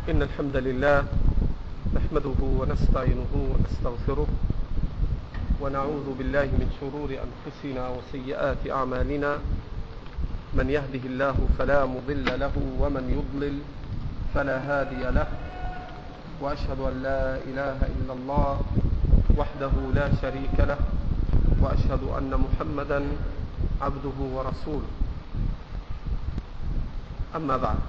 إن الحمد لله نحمده ونستعينه ونستغفره ونعوذ بالله من شرور أنفسنا وسيئات أعمالنا. من يهده الله فلا مضل له ومن يضلل فلا هادي له، وأشهد أن لا إله إلا الله وحده لا شريك له، وأشهد أن محمدا عبده ورسوله. أما بعد،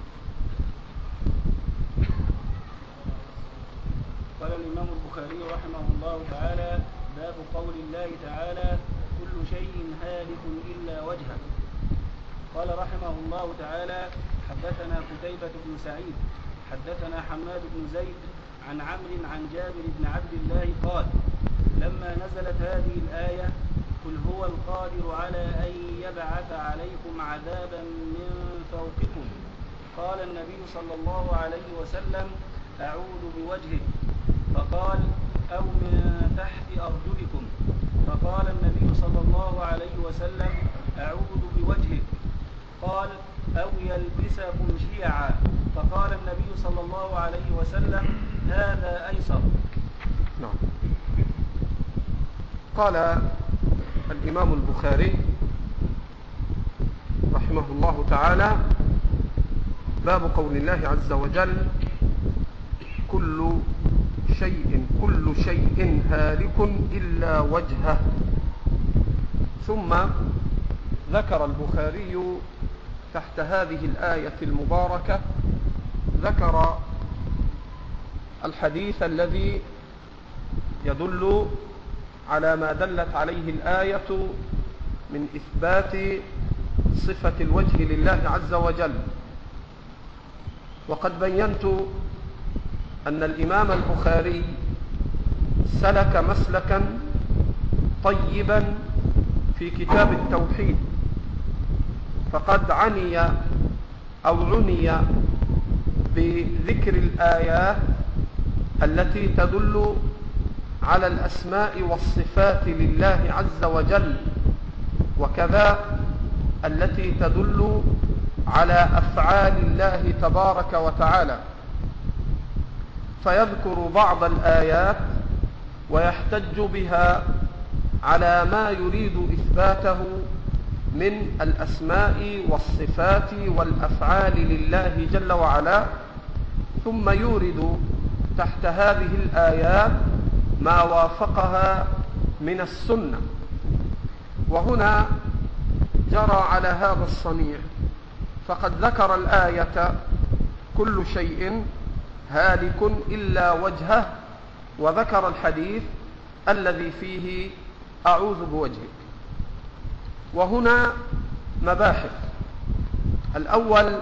قال الإمام البخاري رحمه الله تعالى: باب قول الله تعالى: كل شيء هالك إلا وجهه. قال رحمه الله تعالى: حدثنا قتيبة بن سعيد حدثنا حماد بن زيد عن عمرو عن جابر بن عبد الله قال: لما نزلت هذه الآية: قل هو القادر على أن يبعث عليكم عذابا من فوقكم، قال النبي صلى الله عليه وسلم: أعوذ بوجهه. فقال: أو من تحت أرجلكم. فقال النبي صلى الله عليه وسلم: أعوذ بوجهه. قال: أو يلبسكم شيعا. فقال النبي صلى الله عليه وسلم: هذا أيسر. نعم. قال الإمام البخاري رحمه الله تعالى: باب قول الله عز وجل: كل شيء هالك إلا وجهه. ثم ذكر البخاري تحت هذه الآية المباركة، ذكر الحديث الذي يدل على ما دلت عليه الآية من إثبات صفة الوجه لله عز وجل. وقد بينت أن الإمام البخاري سلك مسلكا طيبا في كتاب التوحيد، فقد عني بذكر الآيات التي تدل على الأسماء والصفات لله عز وجل، وكذا التي تدل على أفعال الله تبارك وتعالى، فيذكر بعض الآيات ويحتج بها على ما يريد إثباته من الأسماء والصفات والأفعال لله جل وعلا، ثم يورد تحت هذه الآيات ما وافقها من السنة. وهنا جرى على هذا الصنيع، فقد ذكر الآية: كل شيء هالك إلا وجهه، وذكر الحديث الذي فيه أعوذ بوجهك. وهنا مباحث. الأول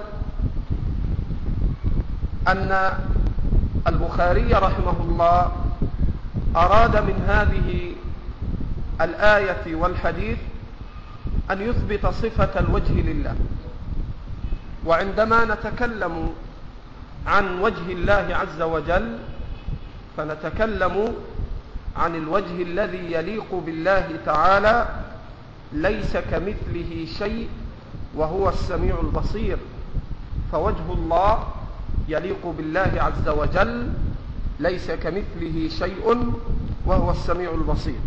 أن البخاري رحمه الله أراد من هذه الآية والحديث أن يثبت صفة الوجه لله. وعندما نتكلم عن وجه الله عز وجل فنتكلم عن الوجه الذي يليق بالله تعالى، ليس كمثله شيء وهو السميع البصير. فوجه الله يليق بالله عز وجل، ليس كمثله شيء وهو السميع البصير.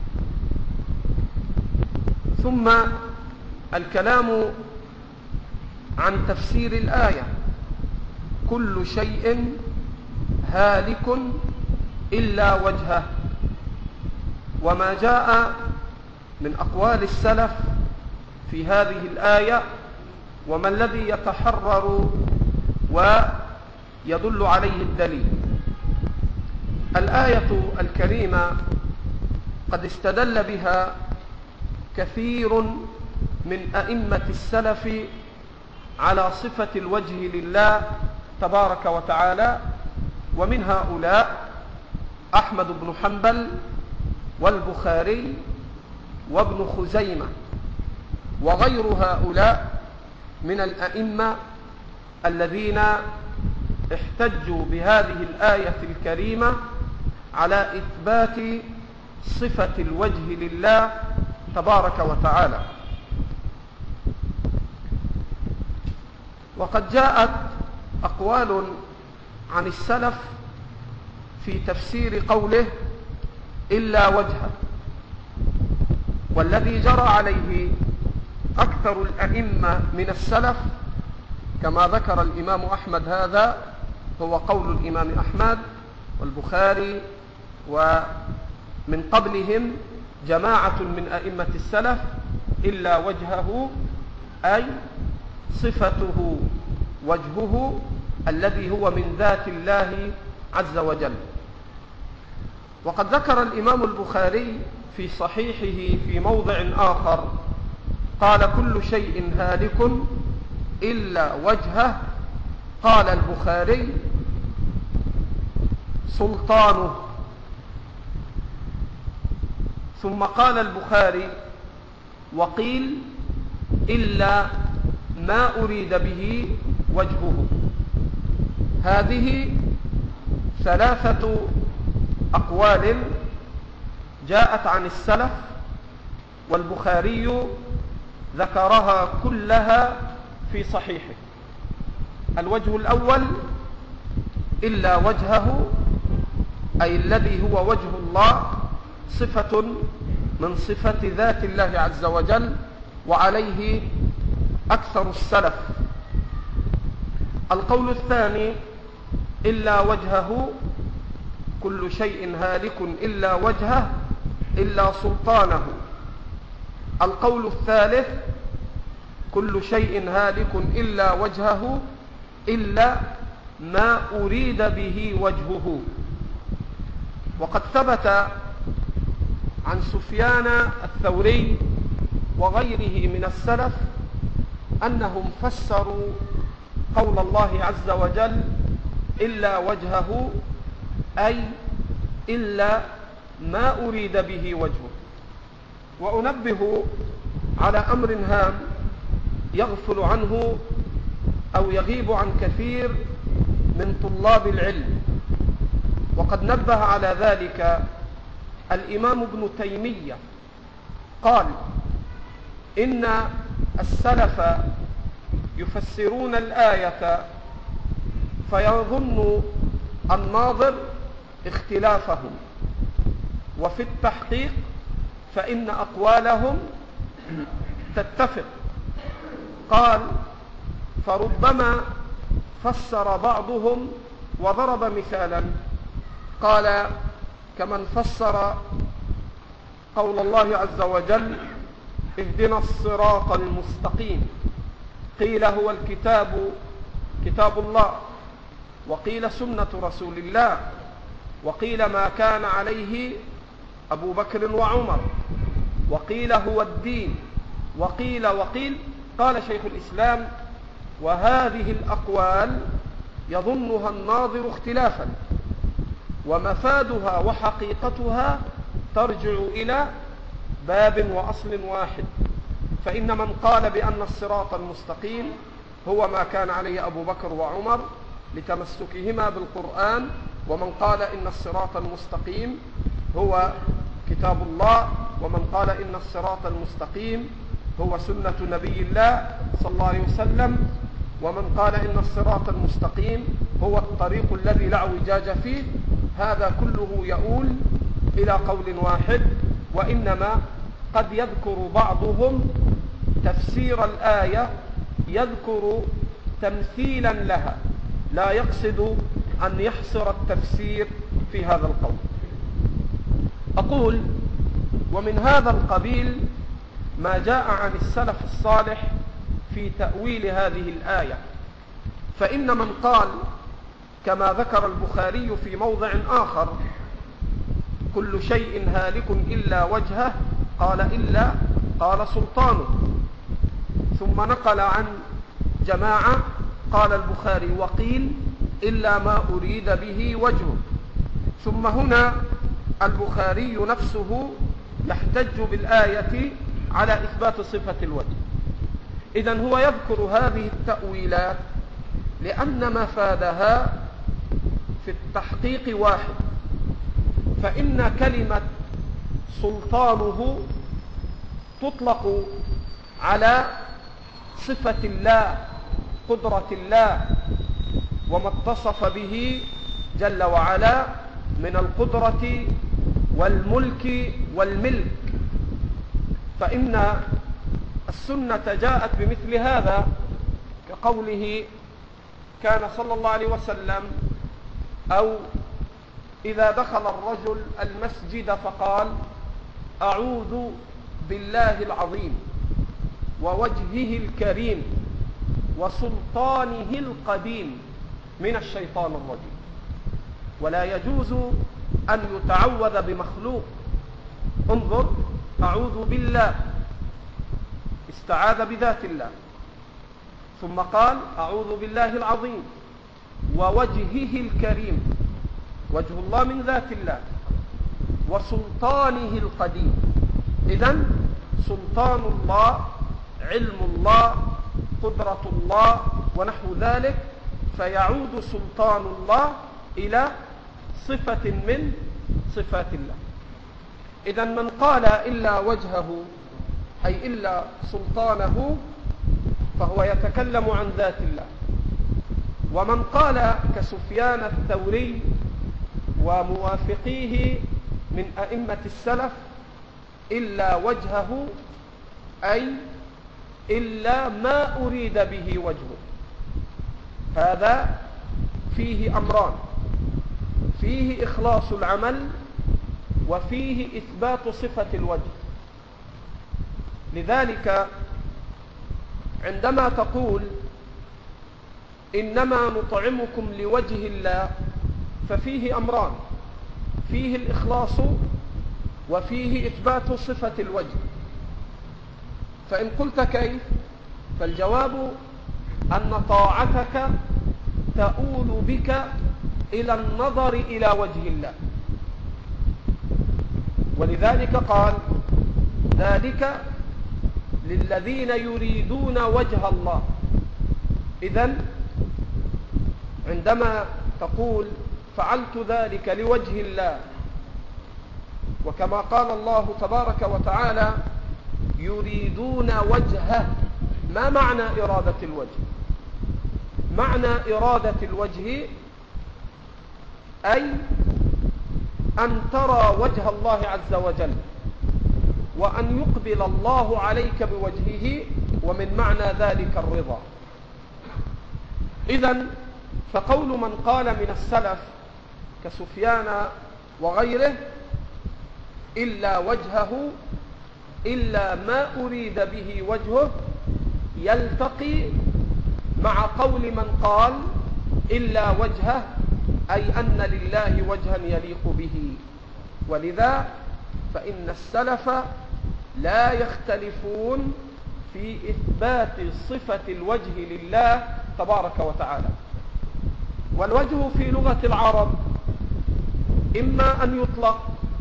ثم الكلام عن تفسير الآية: كل شيء هالك إلا وجهه، وما جاء من أقوال السلف في هذه الآية، وما الذي يتحرر ويدل عليه الدليل. الآية الكريمة قد استدل بها كثير من أئمة السلف على صفة الوجه لله تبارك وتعالى، ومن هؤلاء أحمد بن حنبل والبخاري وابن خزيمة وغير هؤلاء من الأئمة الذين احتجوا بهذه الآية الكريمة على إثبات صفة الوجه لله تبارك وتعالى. وقد جاءت أقوال عن السلف في تفسير قوله إلا وجهه، والذي جرى عليه أكثر الأئمة من السلف كما ذكر الإمام أحمد هذا هو قول الإمام أحمد والبخاري ومن قبلهم جماعة من أئمة السلف، إلا وجهه أي صفته وجهه الذي هو من ذات الله عز وجل. وقد ذكر الإمام البخاري في صحيحه في موضع آخر قال كل شيء هالك إلا وجهه، قال البخاري سلطانه. ثم قال البخاري وقيل إلا ما أريد به وجهه. هذه ثلاثة أقوال جاءت عن السلف، والبخاري ذكرها كلها في صحيحه. الوجه الأول إلا وجهه أي الذي هو وجه الله، صفة من صفة ذات الله عز وجل، وعليه أكثر السلف. القول الثاني إلا وجهه كل شيء هالك إلا وجهه إلا سلطانه. القول الثالث كل شيء هالك إلا وجهه إلا ما أريد به وجهه. وقد ثبت عن سفيان الثوري وغيره من السلف أنهم فسروا قول الله عز وجل إلا وجهه أي إلا ما أريد به وجهه. وأنبه على أمر هام يغفل عنه أو يغيب عن كثير من طلاب العلم، وقد نبه على ذلك الإمام ابن تيمية قال إن السلف يفسرون الآية فيظن الناظر اختلافهم، وفي التحقيق فإن أقوالهم تتفق. قال فربما فسر بعضهم وضرب مثالا، قال كمن فسر قول الله عز وجل اهدنا الصراط المستقيم، قيل هو الكتاب كتاب الله، وقيل سنة رسول الله، وقيل ما كان عليه أبو بكر وعمر، وقيل هو الدين، وقيل. قال شيخ الإسلام وهذه الأقوال يظنها الناظر اختلافا، ومفادها وحقيقتها ترجع إلى باب وأصل واحد. فإن من قال بأن الصراط المستقيم هو ما كان عليه أبو بكر وعمر لتمسكهما بالقرآن، ومن قال إن الصراط المستقيم هو كتاب الله، ومن قال إن الصراط المستقيم هو سنة نبي الله صلى الله عليه وسلم، ومن قال إن الصراط المستقيم هو الطريق الذي لا اعوجاج فيه. هذا كله يؤول إلى قول واحد، وإنما قد يذكر بعضهم تفسير الآية، يذكر تمثيلا لها، لا يقصد أن يحصر التفسير في هذا القول. أقول ومن هذا القبيل ما جاء عن السلف الصالح في تأويل هذه الآية. فإن من قال كما ذكر البخاري في موضع آخر كل شيء هالك إلا وجهه، قال إلا، قال سلطانه. ثم نقل عن جماعة قال البخاري وقيل إلا ما أريد به وجهه. ثم هنا البخاري نفسه يحتج بالآية على إثبات صفة الوجه. إذن هو يذكر هذه التأويلات لأن مفادها في التحقيق واحد. فإن كلمة سلطانه تطلق على صفة الله، قدرة الله وما اتصف به جل وعلا من القدرة والملك والملك، فإن السنة جاءت بمثل هذا، كقوله كان صلى الله عليه وسلم أو إذا دخل الرجل المسجد فقال أعوذ بالله العظيم ووجهه الكريم وسلطانه القديم من الشيطان الرجيم. ولا يجوز أن يتعوذ بمخلوق. انظر، أعوذ بالله، استعاذ بذات الله، ثم قال أعوذ بالله العظيم ووجهه الكريم، وجه الله من ذات الله، وسلطانه القديم. إذن سلطان الله، علم الله، قدرة الله ونحو ذلك، فيعود سلطان الله إلى صفة من صفات الله. إذن من قال إلا وجهه أي إلا سلطانه فهو يتكلم عن ذات الله. ومن قال كسفيان الثوري وموافقيه من أئمة السلف إلا وجهه أي إلا ما أريد به وجهه، هذا فيه أمران: فيه إخلاص العمل وفيه إثبات صفة الوجه. لذلك عندما تقول إنما نطعمكم لوجه الله ففيه أمران: فيه الإخلاص وفيه إثبات صفة الوجه. فإن قلت كيف؟ فالجواب أن طاعتك تؤول بك إلى النظر إلى وجه الله، ولذلك قال ذلك للذين يريدون وجه الله. إذن عندما تقول فعلت ذلك لوجه الله، وكما قال الله تبارك وتعالى يريدون وجهه، ما معنى إرادة الوجه؟ معنى إرادة الوجه أي أن ترى وجه الله عز وجل، وأن يقبل الله عليك بوجهه، ومن معنى ذلك الرضا. إذن فقول من قال من السلف كسفيان وغيره إلا وجهه إلا ما أريد به وجهه يلتقي مع قول من قال إلا وجهه أي أن لله وجها يليق به. ولذا فإن السلف لا يختلفون في إثبات صفة الوجه لله تبارك وتعالى. والوجه في لغة العرب إما أن يطلق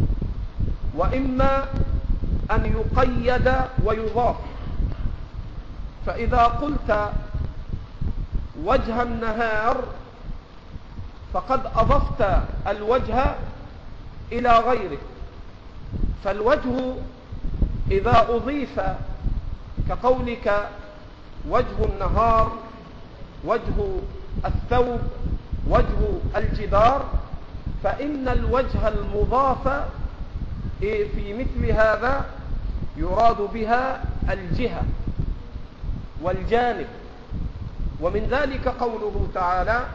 وإما أن يقيد ويضاف. فإذا قلت وجه النهار فقد أضفت الوجه إلى غيره. فالوجه إذا أضيف كقولك وجه النهار، وجه الثوب، وجه الجدار، فإن الوجه المضاف في مثل هذا يراد بها الجهة والجانب. ومن ذلك قوله تعالى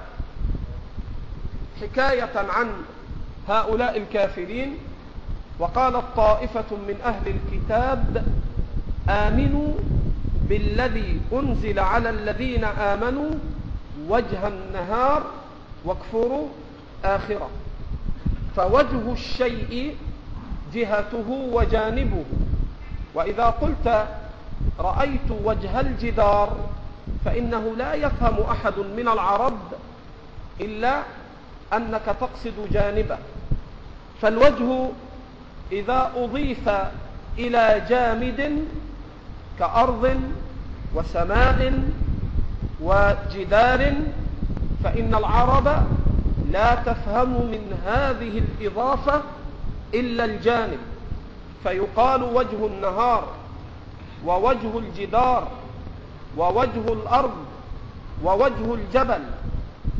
حكاية عن هؤلاء الكافرين: وقالت طائفة من أهل الكتاب آمنوا بالذي أنزل على الذين آمنوا وجه النهار واكفروا آخرة. فوجه الشيء جهته وجانبه. وإذا قلت رأيت وجه الجدار فإنه لا يفهم أحد من العرب إلا أنك تقصد جانبه. فالوجه إذا أضيف إلى جامد كأرض وسماء وجدار فإن العرب لا تفهم من هذه الإضافة إلا الجانب، فيقال وجه النهار ووجه الجدار ووجه الأرض ووجه الجبل،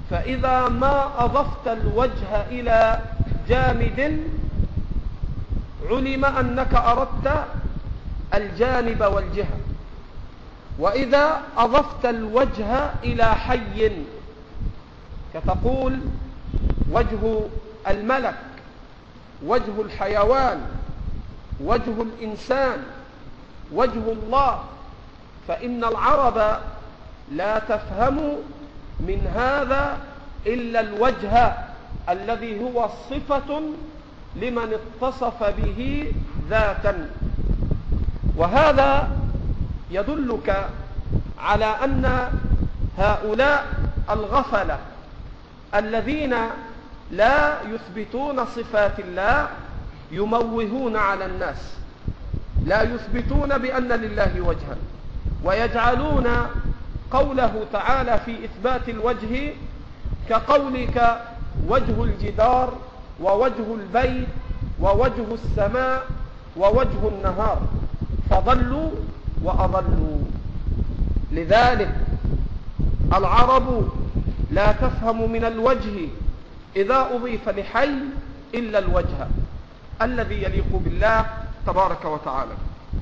فإذا ما أضفت الوجه إلى جامد علم أنك أردت الجانب والجهة، وإذا أضفت الوجه إلى حي كتقول وجه الملك، وجه الحيوان، وجه الإنسان، وجه الله، فإن العرب لا تفهم من هذا إلا الوجه الذي هو صفة لمن اتصف به ذاتا. وهذا يدلك على أن هؤلاء الغفلة الذين لا يثبتون صفات الله يموهون على الناس، لا يثبتون بأن لله وجها، ويجعلون قوله تعالى في إثبات الوجه كقولك وجه الجدار ووجه البيت ووجه السماء ووجه النهار، فضلوا وأضلوا. لذلك العرب لا تفهم من الوجه إذا أضيف لحي إلا الوجه الذي يليق بالله تبارك وتعالى.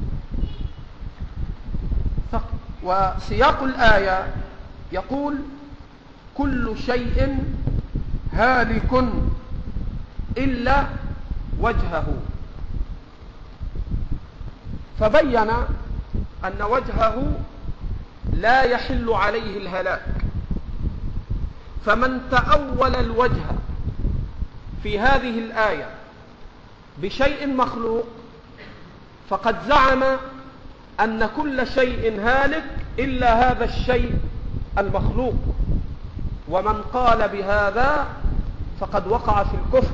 وسياق الآية يقول كل شيء هالك إلا وجهه، فبين أن وجهه لا يحل عليه الهلاك، فمن تأول الوجه في هذه الآية بشيء مخلوق فقد زعم أن كل شيء هالك إلا هذا الشيء المخلوق، ومن قال بهذا فقد وقع في الكفر.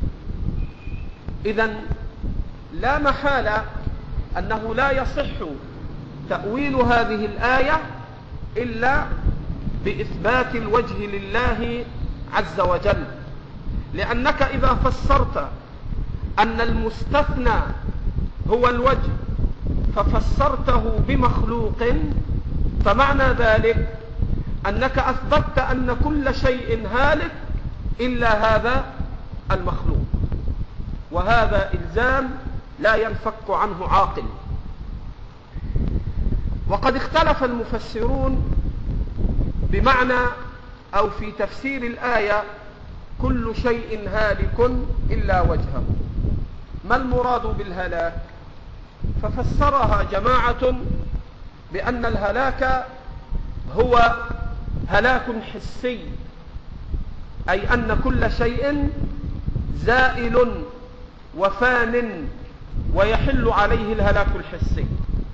إذن لا محالة أنه لا يصح تأويل هذه الآية إلا بإثبات الوجه لله عز وجل، لأنك إذا فسرت أن المستثنى هو الوجه ففسرته بمخلوق فمعنى ذلك أنك أثبتت أن كل شيء هالك إلا هذا المخلوق، وهذا إلزام لا ينفك عنه عاقل. وقد اختلف المفسرون بمعنى أو في تفسير الآية كل شيء هالك إلا وجهه، ما المراد بالهلاك؟ ففسرها جماعة بأن الهلاك هو هلاك حسي، أي أن كل شيء زائل وفان ويحل عليه الهلاك الحسي.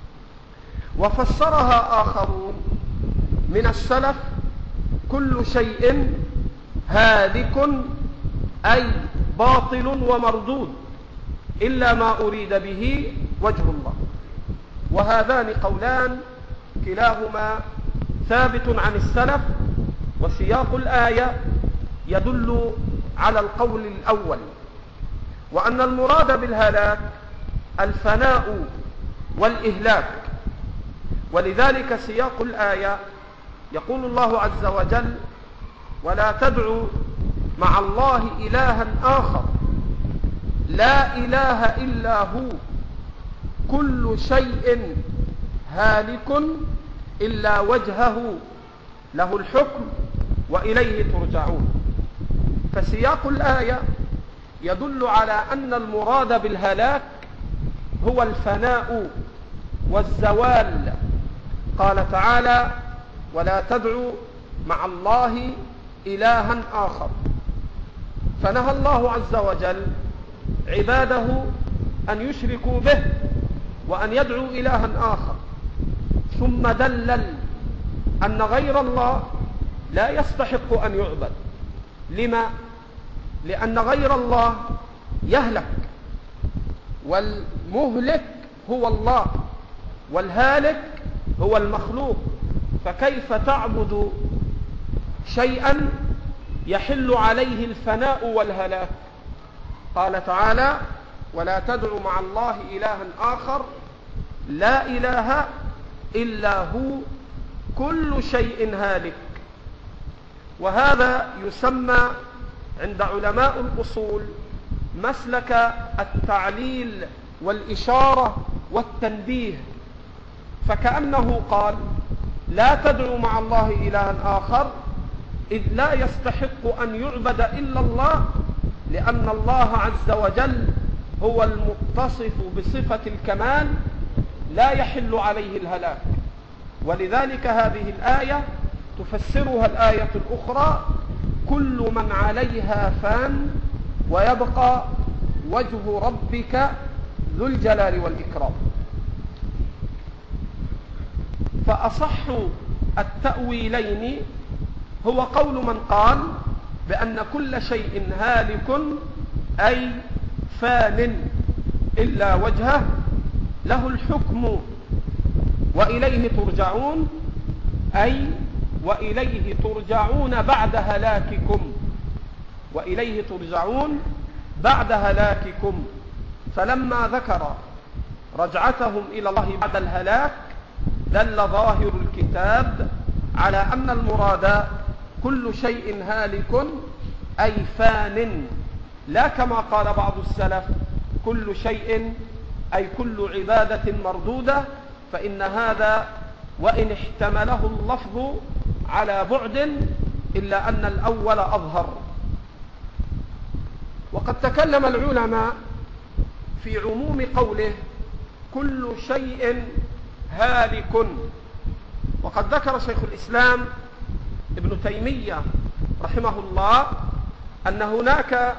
وفسرها آخرون من السلف كل شيء هالك أي باطل ومردود إلا ما أريد به وجه الله. وهذان قولان كلاهما ثابت عن السلف، وسياق الآية يدل على القول الأول، وأن المراد بالهلاك الفناء والإهلاك. ولذلك سياق الآية يقول الله عز وجل ولا تدعوا مع الله إلها آخر لا إله إلا هو كل شيء هالك إلا وجهه له الحكم وإليه ترجعون. فسياق الآية يدل على أن المراد بالهلاك هو الفناء والزوال. قال تعالى ولا تدعوا مع الله إلها آخر، فنهى الله عز وجل عباده أن يشركوا به وأن يدعوا إلها آخر، ثم دلل أن غير الله لا يستحق أن يعبد. لما؟ لأن غير الله يهلك، والمهلك هو الله والهالك هو المخلوق، فكيف تعبد شيئا يحل عليه الفناء والهلاك؟ قال تعالى ولا تدعوا مع الله إلها آخر لا إله إلا هو كل شيء هالك. وهذا يسمى عند علماء الأصول مسلك التعليل والإشارة والتنبيه، فكأنه قال لا تدعوا مع الله إلها آخر، إذ لا يستحق أن يعبد إلا الله، لأن الله عز وجل هو المتصف بصفة الكمال لا يحل عليه الهلاك. ولذلك هذه الآية تفسرها الآية الأخرى: كل من عليها فان ويبقى وجه ربك ذو الجلال والإكرام. فأصح التأويلين هو قول من قال بأن كل شيء هالك أي فان إلا وجهه له الحكم وإليه ترجعون، أي وإليه ترجعون بعد هلاككم، وإليه ترجعون بعد هلاككم. فلما ذكر رجعتهم إلى الله بعد الهلاك دل ظاهر الكتاب على أن المراد كل شيء هالك أي فان، لا كما قال بعض السلف كل شيء أي كل عبادة مردودة، فإن هذا وإن احتمله اللفظ على بعد إلا أن الأول أظهر. وقد تكلم العلماء في عموم قوله كل شيء هالك، وقد ذكر شيخ الإسلام ابن تيمية رحمه الله أن هناك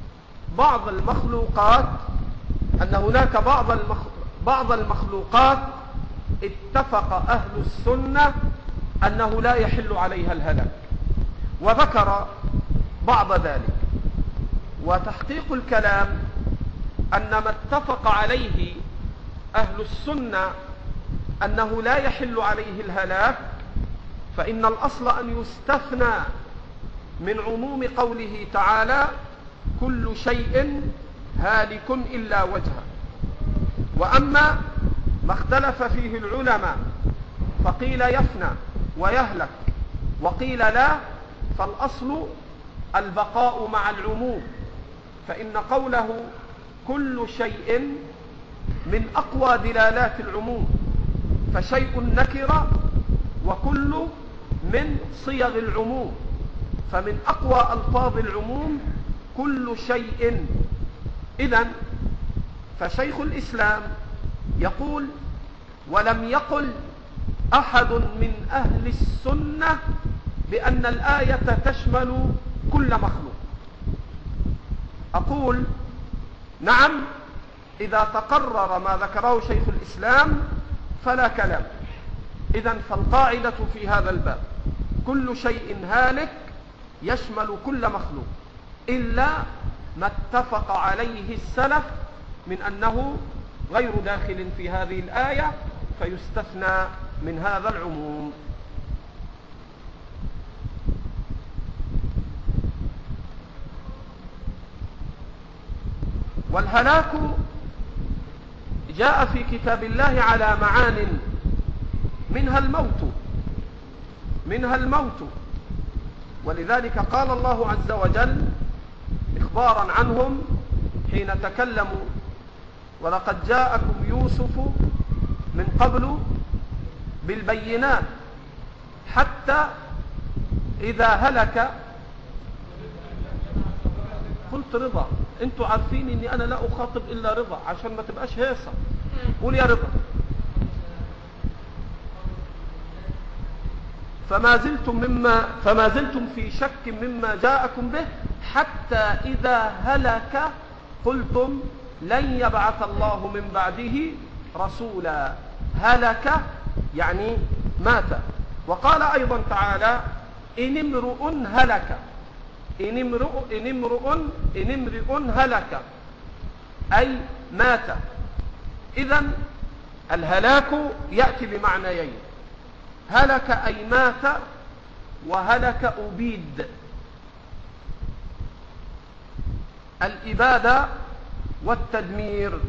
بعض المخلوقات اتفق أهل السنة أنه لا يحل عليها الهلاك، وذكر بعض ذلك. وتحقيق الكلام أن ما اتفق عليه أهل السنة أنه لا يحل عليه الهلاك، فإن الأصل أن يستثنى من عموم قوله تعالى كل شيء هالك إلا وجهه. وأما ما اختلف فيه العلماء فقيل يفنى ويهلك وقيل لا، فالأصل البقاء مع العموم، فإن قوله كل شيء من أقوى دلالات العموم، فشيء نكرة وكل من صيغ العموم، فمن أقوى ألفاظ العموم كل شيء. إذن فشيخ الإسلام يقول ولم يقل أحد من أهل السنة بأن الآية تشمل كل مخلوق. أقول نعم، إذا تقرر ما ذكره شيخ الإسلام فلا كلام. إذن فالقاعدة في هذا الباب كل شيء هالك يشمل كل مخلوق إلا ما اتفق عليه السلف من أنه غير داخل في هذه الآية، فيستثنى من هذا العموم. والهلاك جاء في كتاب الله على معان، منها الموت، ولذلك قال الله عز وجل إخبارا عنهم حين تكلموا ولقد جاءكم يوسف من قبل بالبينات حتى إذا هلك قلت رضا. انتوا عارفين اني انا لا اخاطب الا رضا عشان ما تبقاش هيصة. قول يا رضا. فما زلتم في شك مما جاءكم به حتى إذا هلك قلتم لن يبعث الله من بعده رسولا. هلك يعني مات. وقال أيضا تعالى إن امرؤ هلك، إن امرؤ هلك أي مات. إذن الهلاك يأتي بمعنيين: هلك أي مات، وهلك أبيد. الإبادة والتدمير،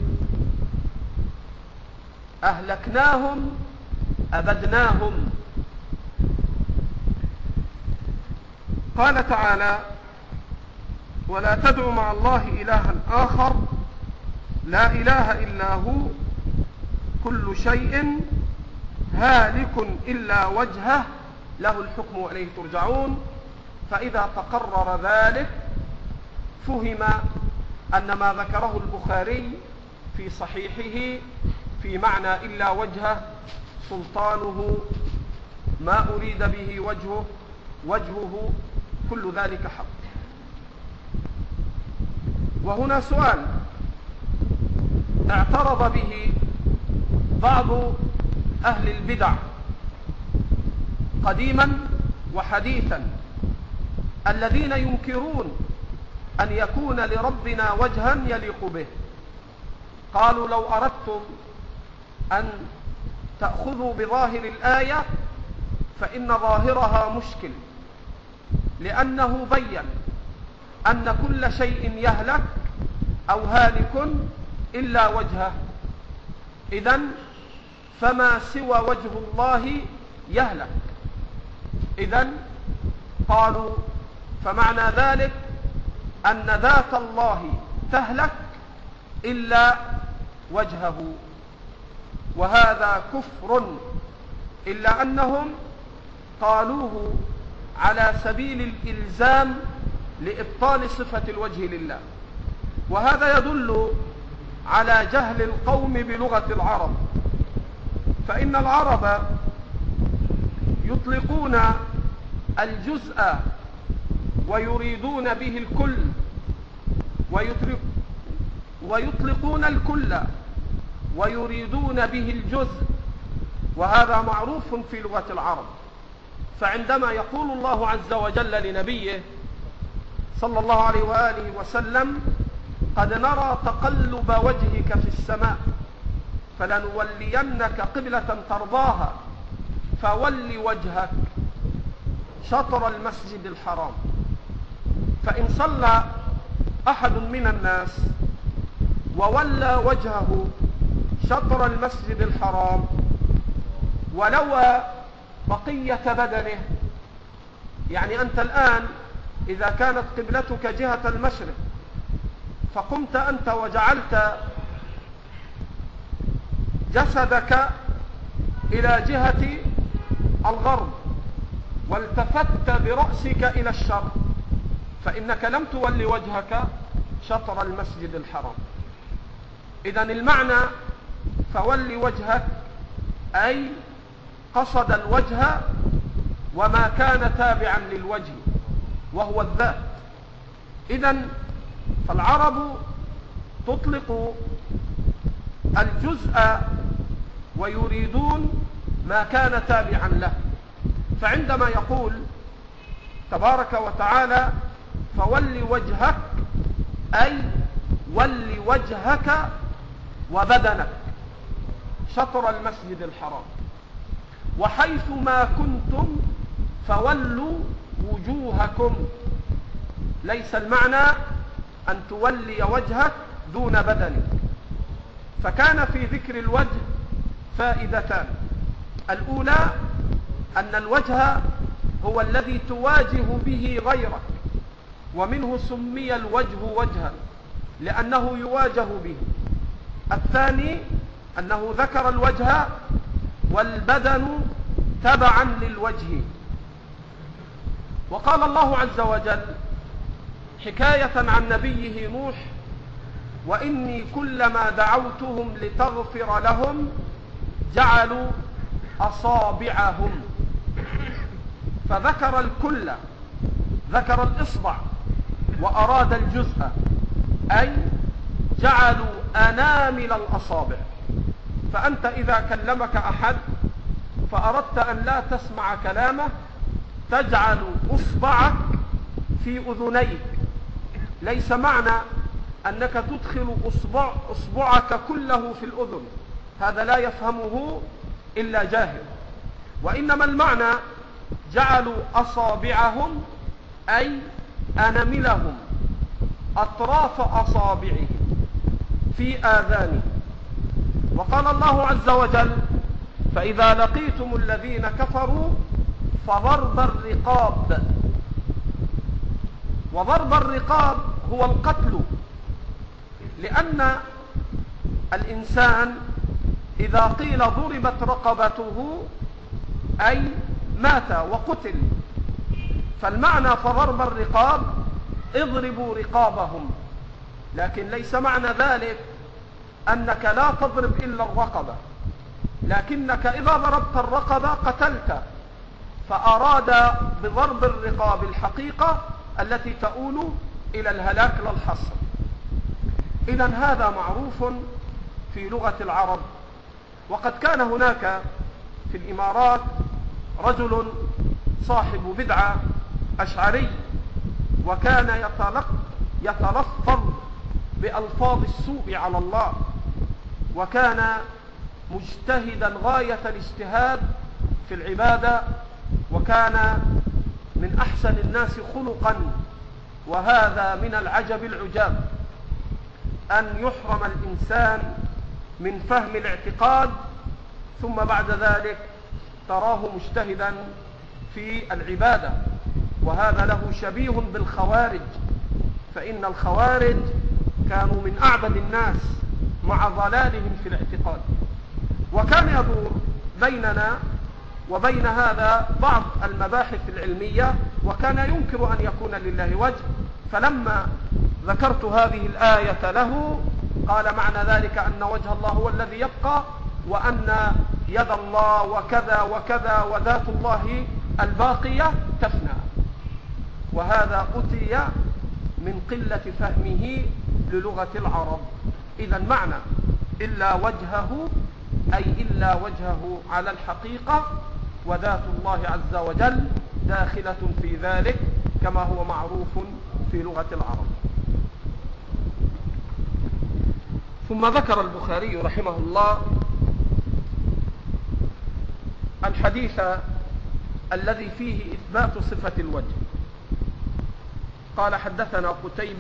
أهلكناهم أبدناهم. قال تعالى: ولا تدع مع الله إلها آخر لا إله إلا هو كل شيء هالك إلا وجهه له الحكم وإليه ترجعون. فإذا تقرر ذلك فهم أن ما ذكره البخاري في صحيحه في معنى إلا وجهه سلطانه، ما أريد به وجهه كل ذلك حق. وهنا سؤال اعترض به بعض أهل البدع قديما وحديثا، الذين ينكرون أن يكون لربنا وجها يليق به. قالوا: لو أردتم أن تأخذوا بظاهر الآية فإن ظاهرها مشكل، لأنه بين أن كل شيء يهلك أو هالك إلا وجهه، إذن فما سوى وجه الله يهلك. إذن قالوا: فمعنى ذلك أن ذات الله تهلك إلا وجهه، وهذا كفر، إلا أنهم قالوه على سبيل الإلزام لإبطال صفة الوجه لله. وهذا يدل على جهل القوم بلغة العرب، فإن العرب يطلقون الجزء ويريدون به الكل، ويطلقون الكل ويريدون به الجزء، وهذا معروف في لغة العرب. فعندما يقول الله عز وجل لنبيه صلى الله عليه وآله وسلم: قد نرى تقلب وجهك في السماء فلنولينك قبلة ترضاها فول وجهك شطر المسجد الحرام. فإن صلى أحد من الناس وولى وجهه شطر المسجد الحرام ولوى بقية بدنه، يعني أنت الآن إذا كانت قبلتك جهة المشرق فقمت أنت وجعلت جسدك إلى جهة الغرب والتفت برأسك إلى الشرق، فإنك لم تولي وجهك شطر المسجد الحرام. إذن المعنى فولي وجهك أي قصد الوجه وما كان تابعا للوجه وهو الذات. إذن فالعرب تطلق الجزء ويريدون ما كان تابعا له. فعندما يقول تبارك وتعالى فول وجهك أي ول وجهك وبدنك شطر المسجد الحرام، وحيث ما كنتم فولوا وجوهكم. ليس المعنى أن تولي وجهك دون بدنك. فكان في ذكر الوجه فائدتان: الأولى أن الوجه هو الذي تواجه به غيرك، ومنه سمي الوجه وجها لأنه يواجه به. الثاني أنه ذكر الوجه والبدن تبعا للوجه. وقال الله عز وجل حكاية عن نبيه نوح: وإني كلما دعوتهم لتغفر لهم جعلوا أصابعهم. فذكر الكل، ذكر الإصبع وأراد الجزء، أي جعلوا أنامل الأصابع. فأنت إذا كلمك أحد فأردت أن لا تسمع كلامه تجعل أصبعك في أذنيك. ليس معنى أنك تدخل أصبعك كله في الأذن، هذا لا يفهمه إلا جاهل. وإنما المعنى جعلوا أصابعهم أي أنملهم أطراف أصابعهم في آذانهم. وقال الله عز وجل: فإذا لقيتم الذين كفروا فضرب الرقاب. وضرب الرقاب هو القتل، لأن الإنسان إذا قيل ضربت رقبته أي مات وقتل، فالمعنى فضرب الرقاب اضربوا رقابهم، لكن ليس معنى ذلك أنك لا تضرب إلا الرقبة، لكنك إذا ضربت الرقبة قتلت، فأراد بضرب الرقاب الحقيقة التي تؤول إلى الهلاك لا الحصر. إذن هذا معروف في لغة العرب. وقد كان هناك في الإمارات رجل صاحب بدعة أشعري، وكان يتلفظ بألفاظ السوء على الله، وكان مجتهدا غاية الاجتهاد في العبادة، وكان من أحسن الناس خلقا. وهذا من العجب العجاب أن يحرم الإنسان من فهم الاعتقاد ثم بعد ذلك تراه مجتهدا في العبادة. وهذا له شبيه بالخوارج، فإن الخوارج كانوا من أعبد الناس مع ضلالهم في الاعتقاد. وكان يدور بيننا وبين هذا بعض المباحث العلمية، وكان ينكر أن يكون لله وجه، فلما ذكرت هذه الآية له قال معنى ذلك أن وجه الله هو الذي يبقى، وأن يد الله وكذا وكذا وذات الله الباقية تفنى. وهذا أتي من قلة فهمه للغة العرب. إذا معنى إلا وجهه أي إلا وجهه على الحقيقة، وذات الله عز وجل داخلة في ذلك كما هو معروف في لغة العرب. ثم ذكر البخاري رحمه الله الحديث الذي فيه إثبات صفة الوجه. قال حدثنا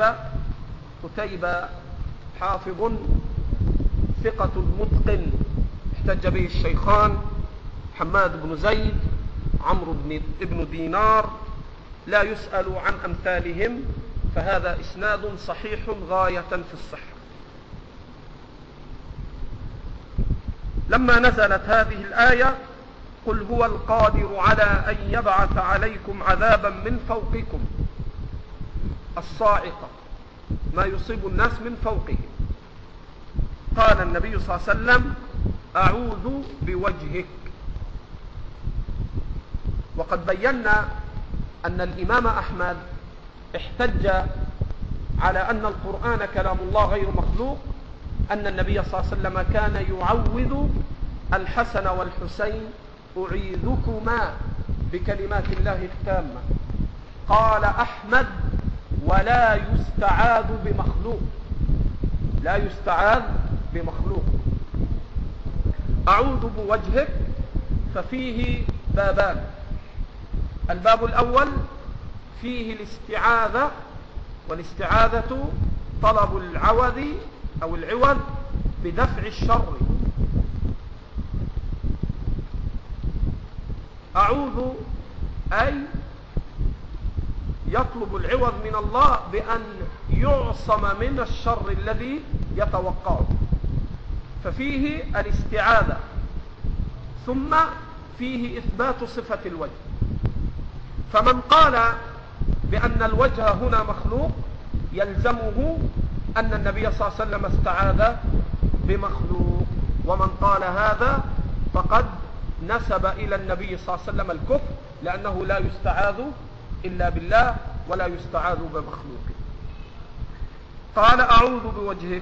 قتيبة حافظ ثقة متقن احتج به الشيخان، حماد بن زيد، عمرو بن دينار، لا يسأل عن أمثالهم، فهذا إسناد صحيح غاية في الصحة. لما نزلت هذه الآية قل هو القادر على أن يبعث عليكم عذابا من فوقكم، الصاعقة ما يصيب الناس من فوقهم، قال النبي صلى الله عليه وسلم أعوذ بوجهك. وقد بينا أن الإمام أحمد احتج على أن القرآن كلام الله غير مخلوق، أن النبي صلى الله عليه وسلم كان يعوذ الحسن والحسين أعيذكما بكلمات الله التامة. قال أحمد ولا يستعاذ بمخلوق، لا يستعاذ بمخلوق. أعوذ بوجهك ففيه بابان. الباب الأول فيه الاستعاذة، والاستعاذة طلب العوذ أو العوذ بدفع الشر. أعوذ أي يطلب العوذ من الله بأن يعصم من الشر الذي يتوقعه، ففيه الاستعاذة. ثم فيه إثبات صفة الوجه. فمن قال بأن الوجه هنا مخلوق يلزمه أن النبي صلى الله عليه وسلم استعاذ بمخلوق، ومن قال هذا فقد نسب إلى النبي صلى الله عليه وسلم الكفر، لأنه لا يستعاذ إلا بالله ولا يستعاذ بمخلوق. قال أعوذ بوجهك،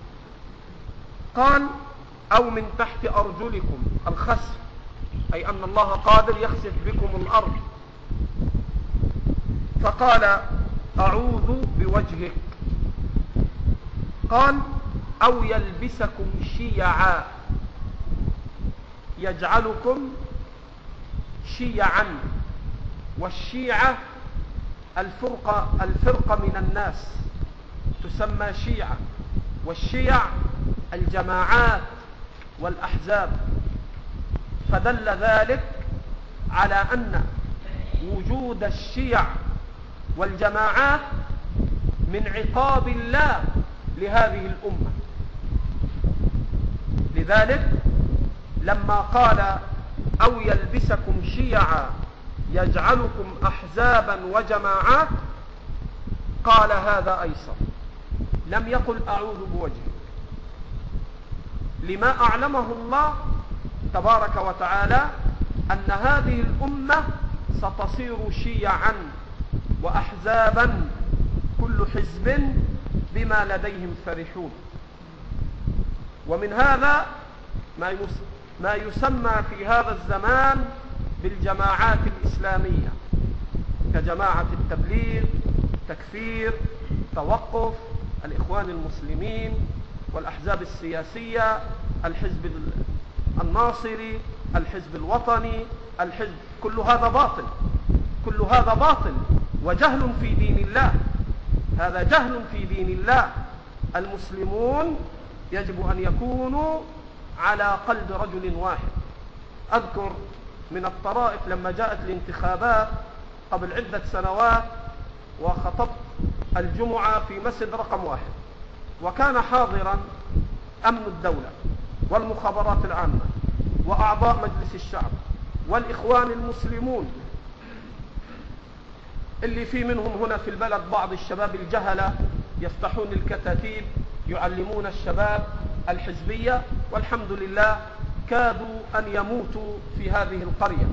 قال أو من تحت أرجلكم، الخسف أي أن الله قادر يخسف بكم الأرض. فقال أعوذ بوجهك. قال أو يلبسكم شيعا، يجعلكم شيعا، والشيعة الفرقة من الناس تسمى شيعة، والشيع الجماعات والأحزاب. فدل ذلك على أن وجود الشيع والجماعات من عقاب الله لهذه الأمة. لذلك لما قال أو يلبسكم شيعا يجعلكم أحزابا وجماعات قال هذا أيسر، لم يقل أعوذ بوجهه، لما أعلمه الله تبارك وتعالى أن هذه الأمة ستصير شيعا وأحزابا كل حزب بما لديهم فرحون. ومن هذا ما يسمى في هذا الزمان بالجماعات الإسلامية كجماعة التبليغ، تكفير، توقف، الإخوان المسلمين، والأحزاب السياسية، الحزب الناصري، الحزب الوطني، الحزب، كل هذا باطل، كل هذا باطل وجهل في دين الله، هذا جهل في دين الله. المسلمون يجب أن يكونوا على قلب رجل واحد. أذكر من الطرائف لما جاءت الانتخابات قبل عدة سنوات وخطبت الجمعة في مسجد رقم 1، وكان حاضرا أمن الدولة والمخابرات العامة وأعضاء مجلس الشعب والإخوان المسلمون اللي في منهم هنا في البلد بعض الشباب الجهلة يفتحون الكتاتيب يعلمون الشباب الحزبية، والحمد لله كادوا أن يموتوا في هذه القرية.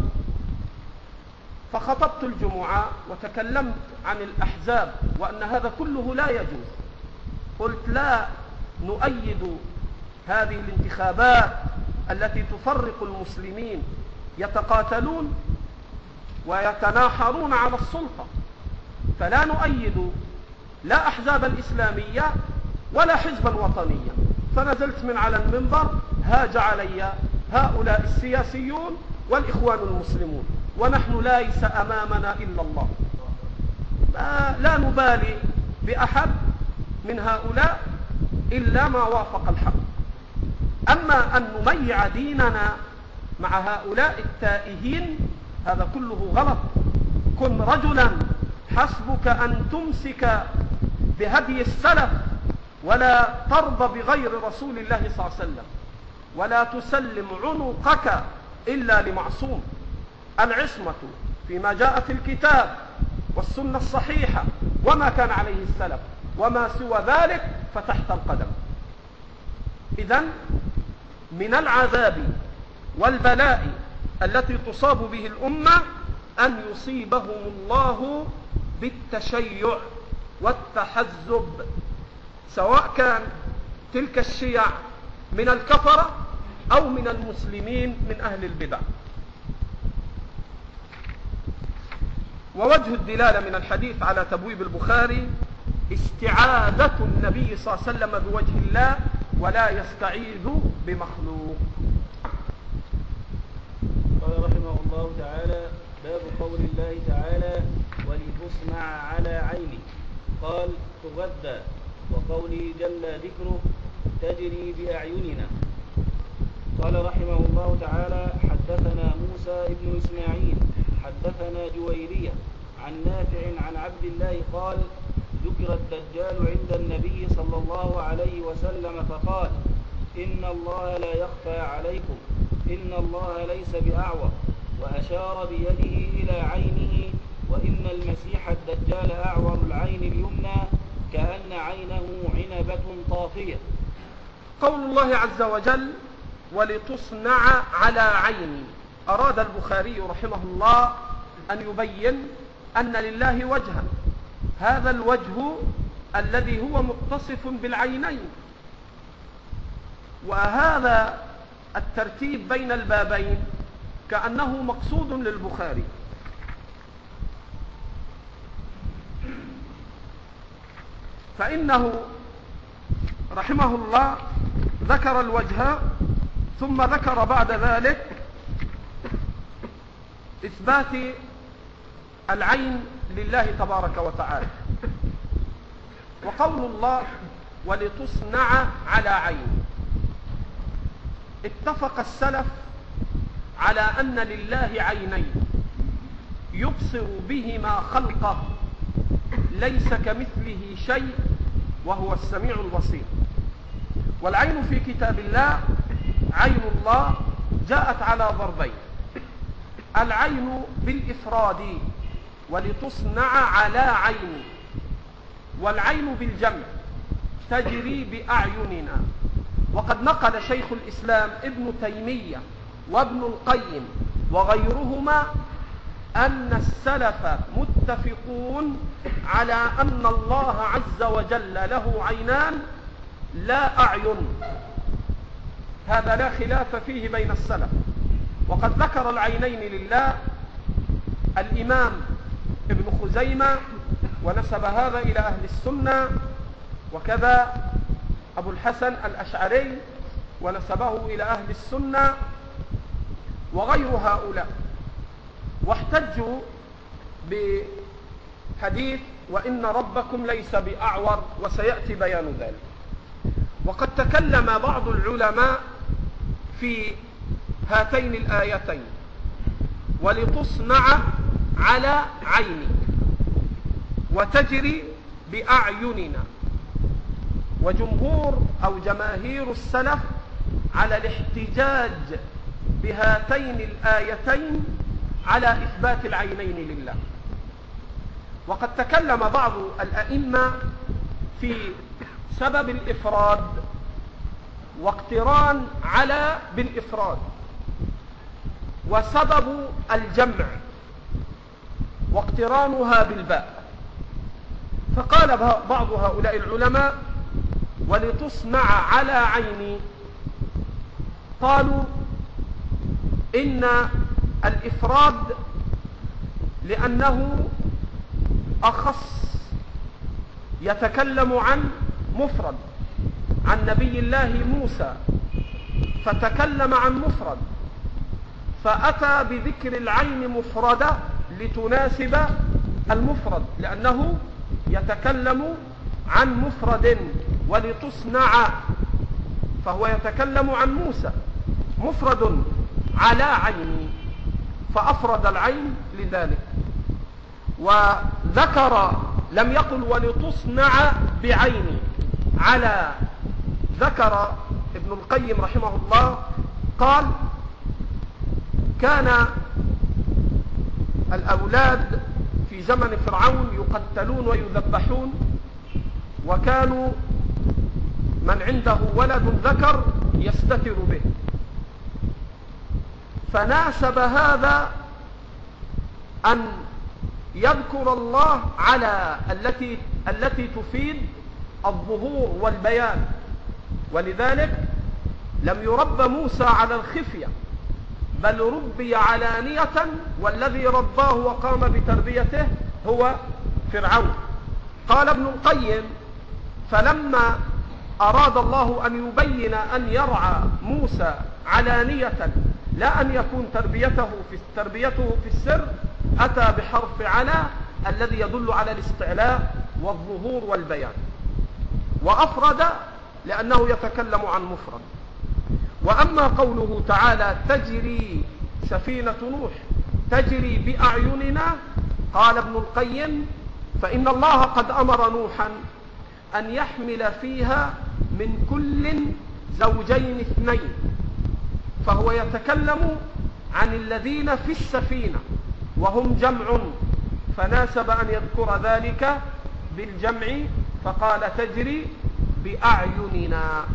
فخطبت الجمعة وتكلمت عن الأحزاب وأن هذا كله لا يجوز. قلت لا نؤيد هذه الانتخابات التي تفرق المسلمين، يتقاتلون ويتناحرون على السلطة، فلا نؤيد لا أحزابا إسلامية ولا حزبا وطنيا. فنزلت من على المنبر هاج علي هؤلاء السياسيون والإخوان المسلمون، ونحن ليس أمامنا إلا الله، لا نبالي بأحد من هؤلاء إلا ما وافق الحق. أما أن نميع ديننا مع هؤلاء التائهين هذا كله غلط. كن رجلا، حسبك أن تمسك بهدي السلف ولا ترضى بغير رسول الله صلى الله عليه وسلم، ولا تسلم عنقك إلا لمعصوم. العصمة فيما جاء في الكتاب والسنة الصحيحة وما كان عليه السلف، وما سوى ذلك فتحت القدم. إذن من العذاب والبلاء التي تصاب به الأمة أن يصيبهم الله بالتشيع والتحزب، سواء كان تلك الشيع من الكفرة أو من المسلمين من أهل البدع. ووجه الدلالة من الحديث على تبويب البخاري استعاذة النبي صلى الله عليه وسلم بوجه الله ولا يستعيذ بمخلوق. قال رحمه الله تعالى: باب قول الله تعالى: ولتصنع على عيني. قال: تغذى. وقوله جل ذكره: تجري بأعيننا. قال رحمه الله تعالى: حدثنا موسى بن إسماعيل حدثنا جويرية عن نافع عن عبد الله قال: ذكر الدجال عند النبي صلى الله عليه وسلم فقال: إن الله لا يخفى عليكم، إن الله ليس بأعور، وأشار بيده إلى عينه، وإن المسيح الدجال أعور العين اليمنى كأن عينه عنبة طافية. قول الله عز وجل: ولتصنع على عيني، أراد البخاري رحمه الله أن يبين أن لله وجها، هذا الوجه الذي هو متصف بالعينين. وهذا الترتيب بين البابين كأنه مقصود للبخاري، فإنه رحمه الله ذكر الوجه ثم ذكر بعد ذلك إثبات العين لله تبارك وتعالى. وقول الله: ولتصنع على عين، اتفق السلف على أن لله عينين يبصر بهما خلقه ليس كمثله شيء وهو السميع البصير. والعين في كتاب الله عين الله جاءت على ضربين: العين بالإفراد ولتصنع على عين، والعين بالجمع تجري بأعيننا. وقد نقل شيخ الإسلام ابن تيمية وابن القيم وغيرهما أن السلف متفقون على أن الله عز وجل له عينان لا أعين، هذا لا خلاف فيه بين السلف. وقد ذكر العينين لله الإمام ابن خزيمة ونسب هذا إلى أهل السنة، وكذا أبو الحسن الأشعري ونسبه إلى أهل السنة وغير هؤلاء، واحتجوا بحديث وإن ربكم ليس بأعور، وسيأتي بيان ذلك. وقد تكلم بعض العلماء في هاتين الآيتين: ولتصنع على عيني وتجري بأعيننا. وجمهور أو جماهير السلف على الاحتجاج بهاتين الآيتين على إثبات العينين لله. وقد تكلم بعض الأئمة في سبب الإفراد واقتران على بالإفراد، وسبب الجمع واقترانها بالباء. فقال بعض هؤلاء العلماء: ولتصنع على عيني، قالوا إن الإفراد لأنه أخص، يتكلم عن مفرد، عن نبي الله موسى فتكلم عن مفرد، فأتى بذكر العين مفردة لتناسب المفرد، لأنه يتكلم عن مفرد. ولتصنع فهو يتكلم عن موسى، مفرد على عيني، فأفرد العين لذلك. وذكر، لم يقل ولتصنع بعيني على. ذكر ابن القيم رحمه الله قال: كان الأولاد في زمن فرعون يقتلون ويذبحون، وكانوا من عنده ولد ذكر يستتر به، فناسب هذا أن يذكر الله على التي تفيد الظهور والبيان. ولذلك لم يرب موسى على الخفية، بل ربي علانية، والذي رباه وقام بتربيته هو فرعون. قال ابن القيم: فلما أراد الله أن يبين أن يرعى موسى علانية لا أن يكون تربيته في السر، أتى بحرف على الذي يدل على الاستعلاء والظهور والبيان، وأفرد لأنه يتكلم عن مفرد. وأما قوله تعالى: تجري سفينة نوح تجري بأعيننا، قال ابن القيم: فإن الله قد أمر نوحا أن يحمل فيها من كل زوجين اثنين، فهو يتكلم عن الذين في السفينة وهم جمع، فناسب أن يذكر ذلك بالجمع، فقال: تجري بأعيننا.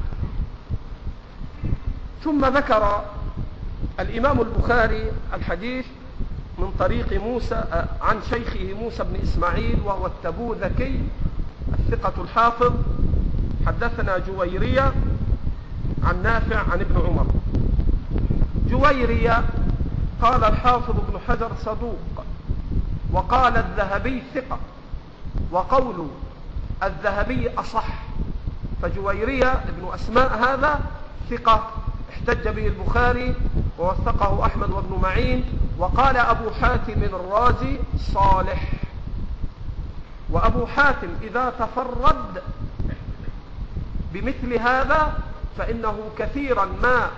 ثم ذكر الإمام البخاري الحديث من طريق موسى عن شيخه موسى بن إسماعيل، وهو التبوذكي الثقة الحافظ: حدثنا جويرية عن نافع عن ابن عمر. جويرية قال الحافظ ابن حجر صدوق، وقال الذهبي ثقة، وقول الذهبي أصح. فجويرية ابن أسماء هذا ثقة احتج به البخاري ووثقه أحمد وابن معين. وقال أبو حاتم الرازي صالح. وأبو حاتم إذا تفرد بمثل هذا فإنه كثيرا ما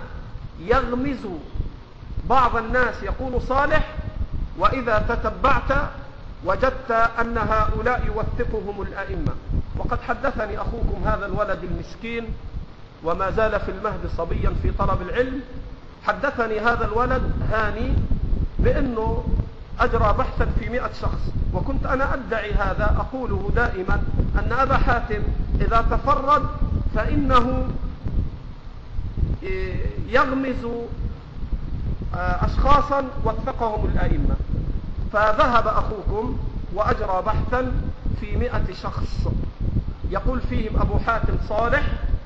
يغمز بعض الناس يقول صالح، وإذا تتبعت وجدت أن هؤلاء يوثقهم الأئمة. وقد حدثني أخوكم هذا الولد المسكين وما زال في المهد صبيا في طلب العلم، حدثني هذا الولد هاني بأنه أجرى بحثا في 100 شخص، وكنت أنا أدعي هذا، أقوله دائما أن أبا حاتم إذا تفرد فإنه يغمز أشخاصا وثقهم الأئمة. فذهب أخوكم وأجرى بحثا في 100 شخص يقول فيهم أبو حاتم صالح،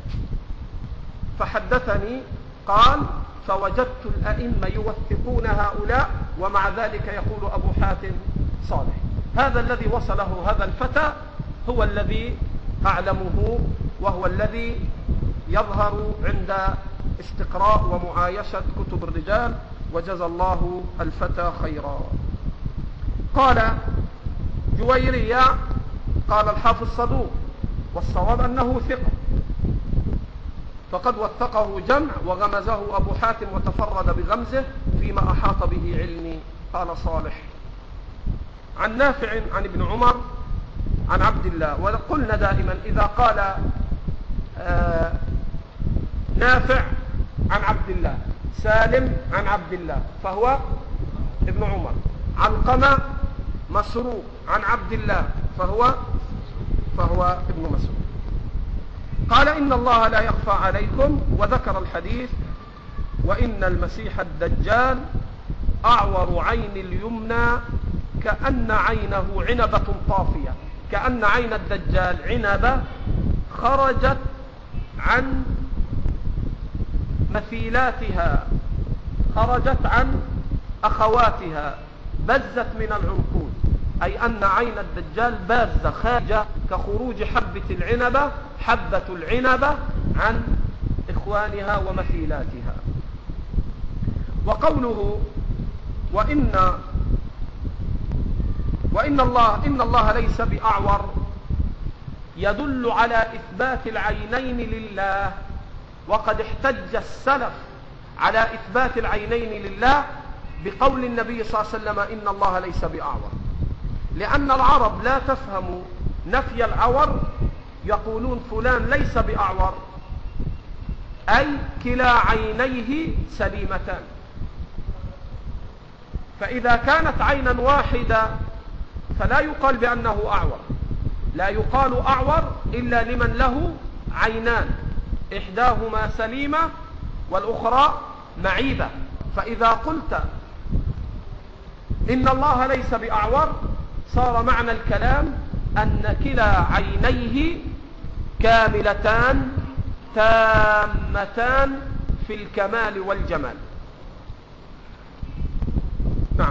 فحدثني قال فوجدت الأئمة يوثقون هؤلاء ومع ذلك يقول أبو حاتم صالح. هذا الذي وصله هذا الفتى هو الذي أعلمه، وهو الذي يظهر عند استقراء ومعايشة كتب الرجال، وجزى الله الفتى خيرا. قال جويرية قال الحافظ صدوق، والصواب أنه ثقة، فقد وثقه جمع وغمزه أبو حاتم وتفرد بغمزه فيما أحاط به علمي. قال صالح عن نافع عن ابن عمر عن عبد الله. وقلنا دائما إذا قال نافع عن عبد الله، سالم عن عبد الله، فهو ابن عمر. علقمة مسروق عن عبد الله، فهو ابن مسروق. قال إن الله لا يخفى عليكم، وذكر الحديث وإن المسيح الدجال أعور عين اليمنى كأن عينه عنبة طافية، كأن عين الدجال عنبة خرجت عن مثيلاتها، خرجت عن أخواتها، بزت من العنقود، أي أن عين الدجال بازة خارجة كخروج حبة العنبة عن إخوانها ومثيلاتها. وقوله إن الله ليس بأعور يدل على إثبات العينين لله، وقد احتج السلف على إثبات العينين لله بقول النبي صلى الله عليه وسلم إن الله ليس بأعور، لأن العرب لا تفهم نفي العور، يقولون فلان ليس بأعور أي كلا عينيه سليمتان. فإذا كانت عينا واحدة فلا يقال بأنه أعور، لا يقال أعور إلا لمن له عينان إحداهما سليمة والأخرى معيبة. فإذا قلت إن الله ليس بأعور صار معنى الكلام أن كلا عينيه كاملتان تامتان في الكمال والجمال. نعم.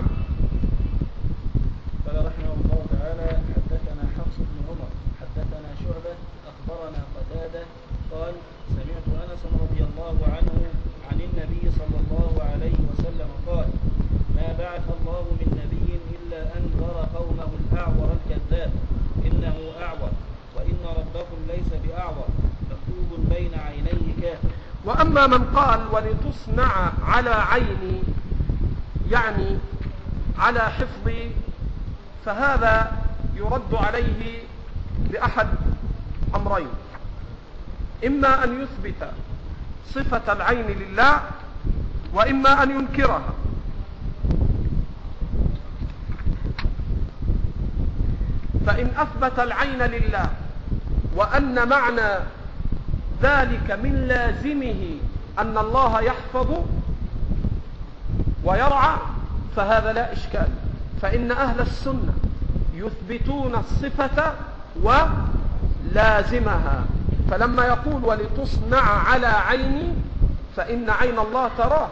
قال رحمه الله تعالى حدثنا حفص بن عمر حدثنا شعبة أخبرنا قتادة قال سمعت أنس رضي الله عنه عن النبي صلى الله عليه وسلم قال ما بعث الله من نبي إلا أنذر قومه الأعور الكذاب إنه أعور وإن ربكم ليس بأعور مكتوب بين عينيه كافر. وأما من قال ولتصنع على عيني يعني على حفظي، فهذا يرد عليه بأحد أمرين: إما أن يثبت صفة العين لله، وإما أن ينكرها. فإن أثبت العين لله وأن معنى ذلك من لازمه أن الله يحفظ ويرعى فهذا لا إشكال، فإن أهل السنة يثبتون الصفة ولازمها. فلما يقول ولتصنع على عيني فإن عين الله تراه،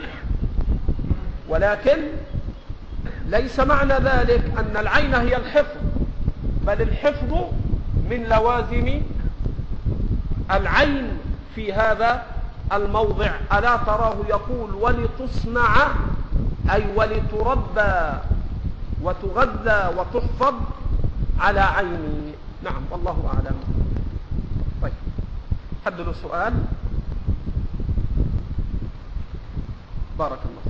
ولكن ليس معنى ذلك أن العين هي الحفظ، بل الحفظ من لوازم العين في هذا الموضع. ألا تراه يقول ولتصنع أي ولتربى وتغذى وتحفظ على عيني. نعم والله أعلم. طيب حد له سؤال؟ بارك الله.